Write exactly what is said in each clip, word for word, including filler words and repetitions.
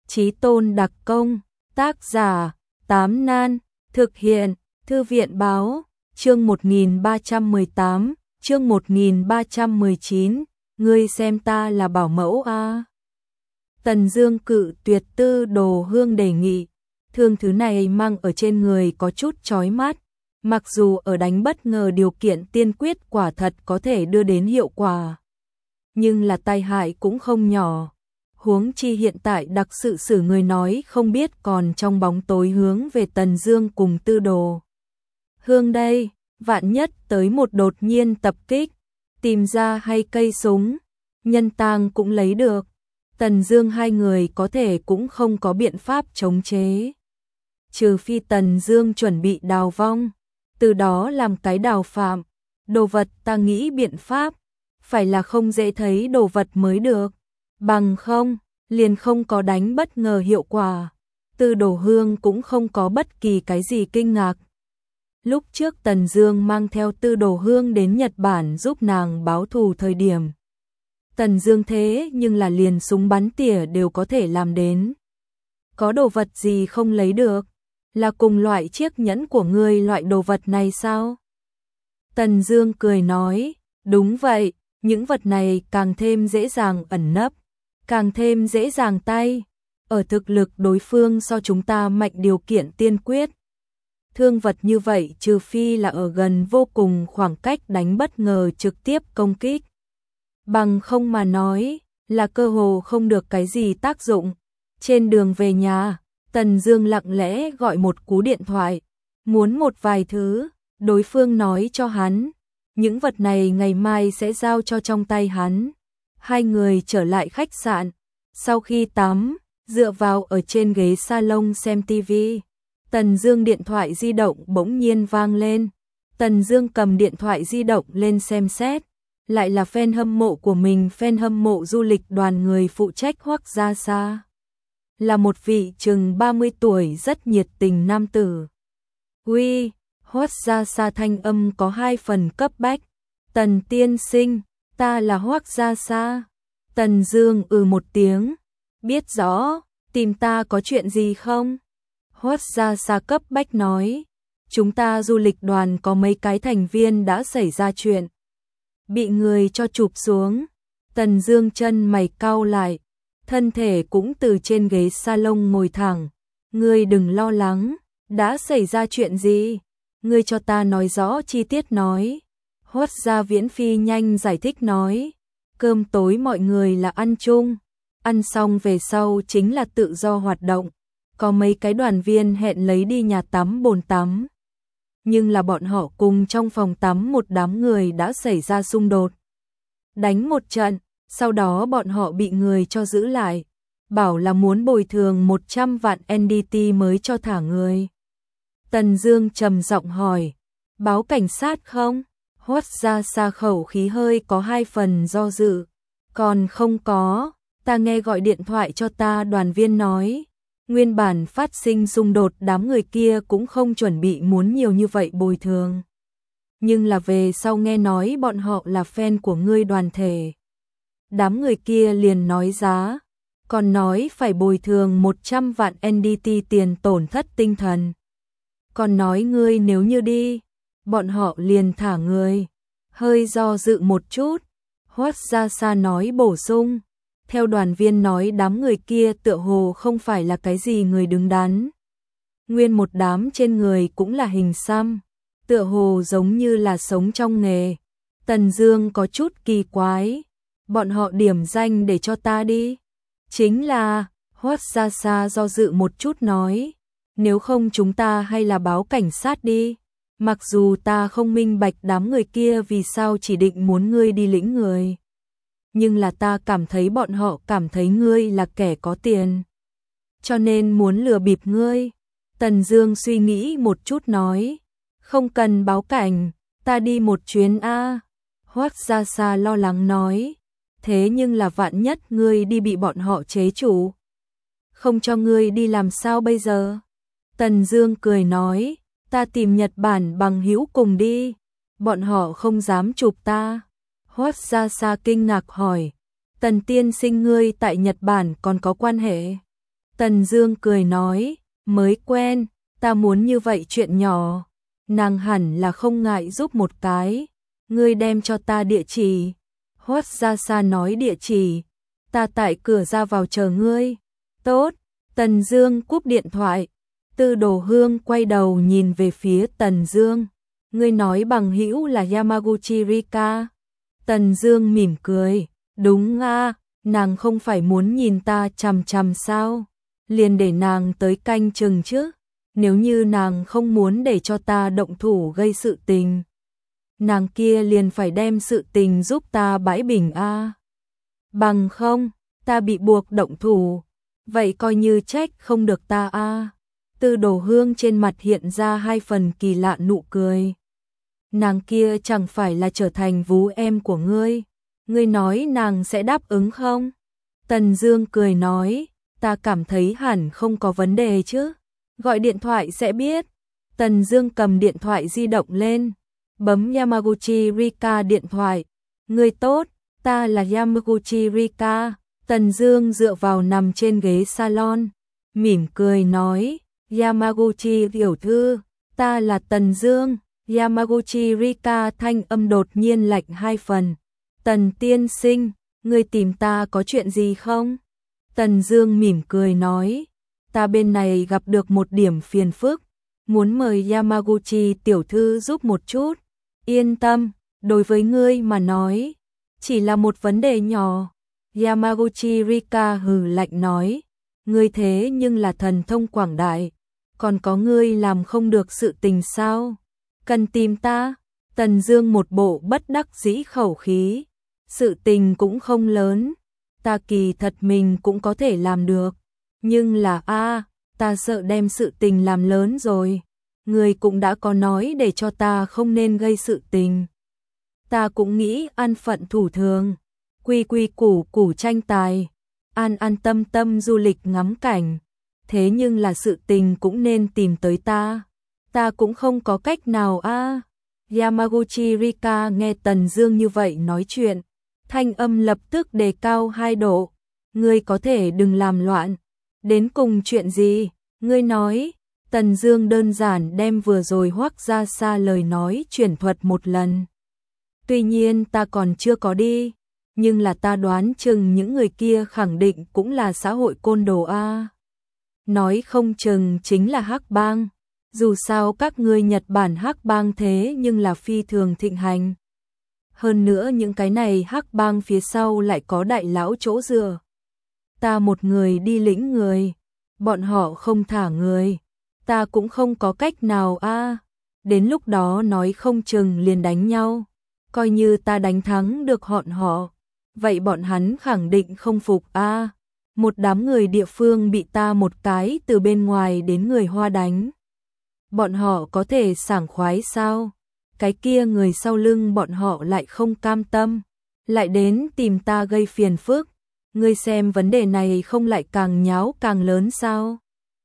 Chí tôn đặc công, tác giả, Tám Nan, thực hiện, Thư viện báo, chương một nghìn ba trăm mười tám, chương một nghìn ba trăm mười chín, ngươi xem ta là bảo mẫu a. Tần Dương cự tuyệt Tư Đồ Hương đề nghị, thương thứ này mang ở trên người có chút chói mắt, mặc dù ở đánh bất ngờ điều kiện tiên quyết quả thật có thể đưa đến hiệu quả, nhưng là tai hại cũng không nhỏ. Huống chi hiện tại đặc sự xử người nói không biết còn trong bóng tối hướng về Tần Dương cùng Tư Đồ Hương đây, vạn nhất tới một đột nhiên tập kích, tìm ra hay cây súng, nhân tang cũng lấy được. Tần Dương hai người có thể cũng không có biện pháp chống chế. Trừ phi Tần Dương chuẩn bị đào vong, từ đó làm cái đào phạm. Đồ vật ta nghĩ biện pháp, phải là không dễ thấy đồ vật mới được. Bằng không, liền không có đánh bất ngờ hiệu quả. Tư Đồ Hương cũng không có bất kỳ cái gì kinh ngạc. Lúc trước Tần Dương mang theo Tư Đồ Hương đến Nhật Bản giúp nàng báo thù thời điểm, Tần Dương thế nhưng là liền súng bắn tỉa đều có thể làm đến. Có đồ vật gì không lấy được? Là cùng loại chiếc nhẫn của ngươi loại đồ vật này sao? Tần Dương cười nói, đúng vậy, những vật này càng thêm dễ dàng ẩn nấp, càng thêm dễ dàng tay. Ở thực lực đối phương so chúng ta mạnh điều kiện tiên quyết. Thương vật như vậy trừ phi là ở gần vô cùng khoảng cách đánh bất ngờ trực tiếp công kích. Bằng không mà nói, là cơ hồ không được cái gì tác dụng. Trên đường về nhà, Tần Dương lặng lẽ gọi một cú điện thoại, muốn một vài thứ, đối phương nói cho hắn, những vật này ngày mai sẽ giao cho trong tay hắn. Hai người trở lại khách sạn, sau khi tắm, dựa vào ở trên ghế salon xem tivi. Tần Dương điện thoại di động bỗng nhiên vang lên. Tần Dương cầm điện thoại di động lên xem xét, lại là fan hâm mộ của mình, fan hâm mộ du lịch đoàn người phụ trách Hoắc Gia Sa. Là một vị chừng ba mươi tuổi rất nhiệt tình nam tử. Uy, Hoắc Gia Sa thanh âm có hai phần cấp bách. Tần tiên sinh, ta là Hoắc Gia Sa. Tần Dương ừ một tiếng, biết rõ, tìm ta có chuyện gì không? Hoắc Gia Sa cấp bách nói, chúng ta du lịch đoàn có mấy cái thành viên đã xảy ra chuyện, bị người cho chụp xuống. Tần Dương chân mày cau lại, thân thể cũng từ trên ghế salon ngồi thẳng. Ngươi đừng lo lắng, đã xảy ra chuyện gì? Ngươi cho ta nói rõ chi tiết nói. Hoắc Gia Viễn phi nhanh giải thích nói, cơm tối mọi người là ăn chung, ăn xong về sau chính là tự do hoạt động. Có mấy cái đoàn viên hẹn lấy đi nhà tắm bồn tắm. Nhưng là bọn họ cùng trong phòng tắm một đám người đã xảy ra xung đột. Đánh một trận, sau đó bọn họ bị người cho giữ lại, bảo là muốn bồi thường một trăm vạn en đê tê mới cho thả người. Tần Dương trầm giọng hỏi, báo cảnh sát không? Hoắc Gia Sa khẩu khí hơi có hai phần do dự, còn không có, ta nghe gọi điện thoại cho ta đoàn viên nói, nguyên bản phát sinh xung đột đám người kia cũng không chuẩn bị muốn nhiều như vậy bồi thường. Nhưng là về sau nghe nói bọn họ là fan của ngươi đoàn thể. Đám người kia liền nói giá, còn nói phải bồi thường một trăm vạn en đê tê tiền tổn thất tinh thần. Còn nói ngươi nếu như đi, bọn họ liền thả ngươi. Hơi do dự một chút, Hoắc Gia Sa nói bổ sung, theo đoàn viên nói đám người kia tựa hồ không phải là cái gì người đứng đắn. Nguyên một đám trên người cũng là hình xăm, tựa hồ giống như là sống trong nghề. Tần Dương có chút kỳ quái, bọn họ điểm danh để cho ta đi. Chính là, Hoắc Gia Sa do dự một chút nói, nếu không chúng ta hay là báo cảnh sát đi. Mặc dù ta không minh bạch đám người kia vì sao chỉ định muốn ngươi đi lĩnh người, nhưng là ta cảm thấy bọn họ cảm thấy ngươi là kẻ có tiền, cho nên muốn lừa bịp ngươi. Tần Dương suy nghĩ một chút nói, không cần báo cảnh, ta đi một chuyến a. Hoắc Gia Sa lo lắng nói, thế nhưng là vạn nhất ngươi đi bị bọn họ chế trụ, không cho ngươi đi làm sao bây giờ? Tần Dương cười nói, ta tìm Nhật Bản bằng hữu cùng đi, bọn họ không dám chụp ta. Hoắc Gia Sa kinh ngạc hỏi, Tần tiên sinh ngươi tại Nhật Bản còn có quan hệ? Tần Dương cười nói, mới quen, ta muốn như vậy chuyện nhỏ, nàng hẳn là không ngại giúp một cái, ngươi đem cho ta địa chỉ. Hoắc Gia Sa nói địa chỉ, ta tại cửa ra vào chờ ngươi. Tốt, Tần Dương cúp điện thoại. Tư Đồ Hương quay đầu nhìn về phía Tần Dương, ngươi nói bằng hữu là Yamaguchi Rika. Tần Dương mỉm cười, đúng a, nàng không phải muốn nhìn ta chằm chằm sao, liền để nàng tới canh chừng chứ, nếu như nàng không muốn để cho ta động thủ gây sự tình, nàng kia liền phải đem sự tình giúp ta bãi bình a. Bằng không, ta bị buộc động thủ, vậy coi như trách không được ta a. Tư Đồ Hương trên mặt hiện ra hai phần kỳ lạ nụ cười. Nàng kia chẳng phải là trở thành vú em của ngươi, ngươi nói nàng sẽ đáp ứng không? Tần Dương cười nói, ta cảm thấy hẳn không có vấn đề chứ, gọi điện thoại sẽ biết. Tần Dương cầm điện thoại di động lên, bấm Yamaguchi Rika điện thoại. Ngươi tốt, ta là Yamaguchi Rika. Tần Dương dựa vào nằm trên ghế salon, mỉm cười nói, Yamaguchi tiểu thư, ta là Tần Dương. Yamaguchi Rika thanh âm đột nhiên lạnh hai phần. Tần tiên sinh, ngươi tìm ta có chuyện gì không? Tần Dương mỉm cười nói, ta bên này gặp được một điểm phiền phức, muốn mời Yamaguchi tiểu thư giúp một chút. Yên tâm, đối với ngươi mà nói, chỉ là một vấn đề nhỏ. Yamaguchi Rika hừ lạnh nói, ngươi thế nhưng là thần thông quảng đại, còn có ngươi làm không được sự tình sao? Cần tìm ta? Tần Dương một bộ bất đắc dĩ khẩu khí, sự tình cũng không lớn, ta kỳ thật mình cũng có thể làm được, nhưng là a, ta sợ đem sự tình làm lớn rồi. Ngươi cũng đã có nói để cho ta không nên gây sự tình. Ta cũng nghĩ an phận thủ thường, quy quy củ củ tranh tài, an an tâm tâm du lịch ngắm cảnh, thế nhưng là sự tình cũng nên tìm tới ta. Ta cũng không có cách nào a. À. Yamaguchi Rika nghe Tần Dương như vậy nói chuyện, thanh âm lập tức đề cao hai độ. Ngươi có thể đừng làm loạn. Đến cùng chuyện gì? Ngươi nói. Tần Dương đơn giản đem vừa rồi Hoắc Gia Sa lời nói chuyển thuật một lần. Tuy nhiên ta còn chưa có đi, nhưng là ta đoán chừng những người kia khẳng định cũng là xã hội côn đồ a. À. Nói không chừng chính là Hắc Bang. Dù sao các ngươi Nhật Bản Hắc Bang thế nhưng là phi thường thịnh hành. Hơn nữa những cái này Hắc Bang phía sau lại có đại lão chỗ dựa. Ta một người đi lĩnh người, bọn họ không thả người, ta cũng không có cách nào a. À. Đến lúc đó nói không chừng liền đánh nhau, coi như ta đánh thắng được bọn họ, vậy bọn hắn khẳng định không phục a. À. Một đám người địa phương bị ta một cái từ bên ngoài đến người Hoa đánh. Bọn họ có thể sảng khoái sao? Cái kia người sau lưng bọn họ lại không cam tâm, lại đến tìm ta gây phiền phức. Ngươi xem vấn đề này không lại càng nháo càng lớn sao?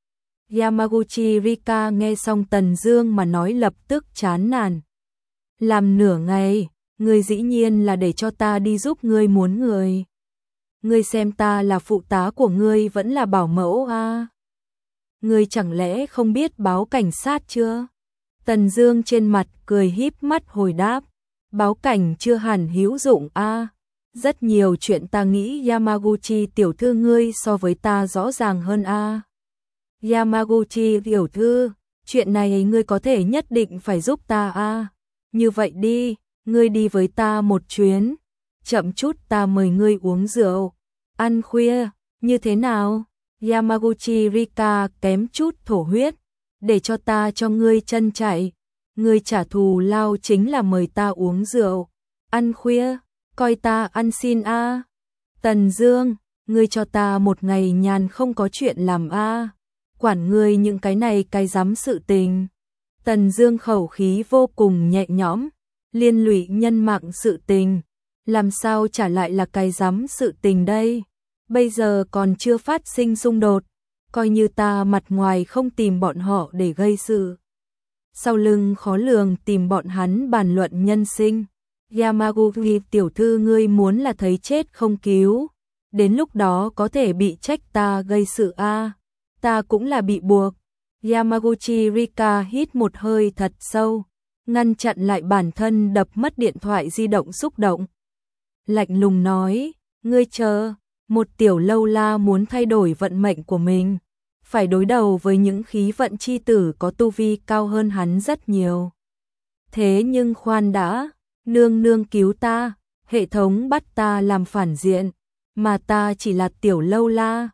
Yamaguchi Rika nghe xong Tần Dương mà nói lập tức chán nản. Làm nửa ngày, ngươi dĩ nhiên là để cho ta đi giúp ngươi muốn người. Ngươi xem ta là phụ tá của ngươi vẫn là bảo mẫu a. À? Ngươi chẳng lẽ không biết báo cảnh sát chưa? Tần Dương trên mặt cười híp mắt hồi đáp, báo cảnh chưa hẳn hữu dụng a. À? Rất nhiều chuyện ta nghĩ Yamaguchi tiểu thư ngươi so với ta rõ ràng hơn a. À? Yamaguchi tiểu thư, chuyện này ngươi có thể nhất định phải giúp ta a. À? Như vậy đi, ngươi đi với ta một chuyến, chậm chút ta mời ngươi uống rượu, ăn khuya, như thế nào? Yamaguchi Rika kém chút thổ huyết, để cho ta cho ngươi chân chạy, ngươi trả thù lao chính là mời ta uống rượu, ăn khuya, coi ta ăn xin a. À. Tần Dương, ngươi cho ta một ngày nhàn không có chuyện làm a. À. Quản ngươi những cái này cái dám sự tình. Tần Dương khẩu khí vô cùng nhẹ nhõm, liên lụy nhân mạng sự tình, làm sao trả lại là cái dám sự tình đây? Bây giờ còn chưa phát sinh xung đột, coi như ta mặt ngoài không tìm bọn họ để gây sự, sau lưng khó lường tìm bọn hắn bàn luận nhân sinh. Yamaguchi tiểu thư ngươi muốn là thấy chết không cứu, đến lúc đó có thể bị trách ta gây sự a. À. ta cũng là bị buộc. Yamaguchi Rika hít một hơi thật sâu, ngăn chặn lại bản thân đập mất điện thoại di động xúc động. Lạnh lùng nói, ngươi chờ, một tiểu lâu la muốn thay đổi vận mệnh của mình, phải đối đầu với những khí vận chi tử có tu vi cao hơn hắn rất nhiều. Thế nhưng khoan đã, nương nương cứu ta, hệ thống bắt ta làm phản diện, mà ta chỉ là tiểu lâu la,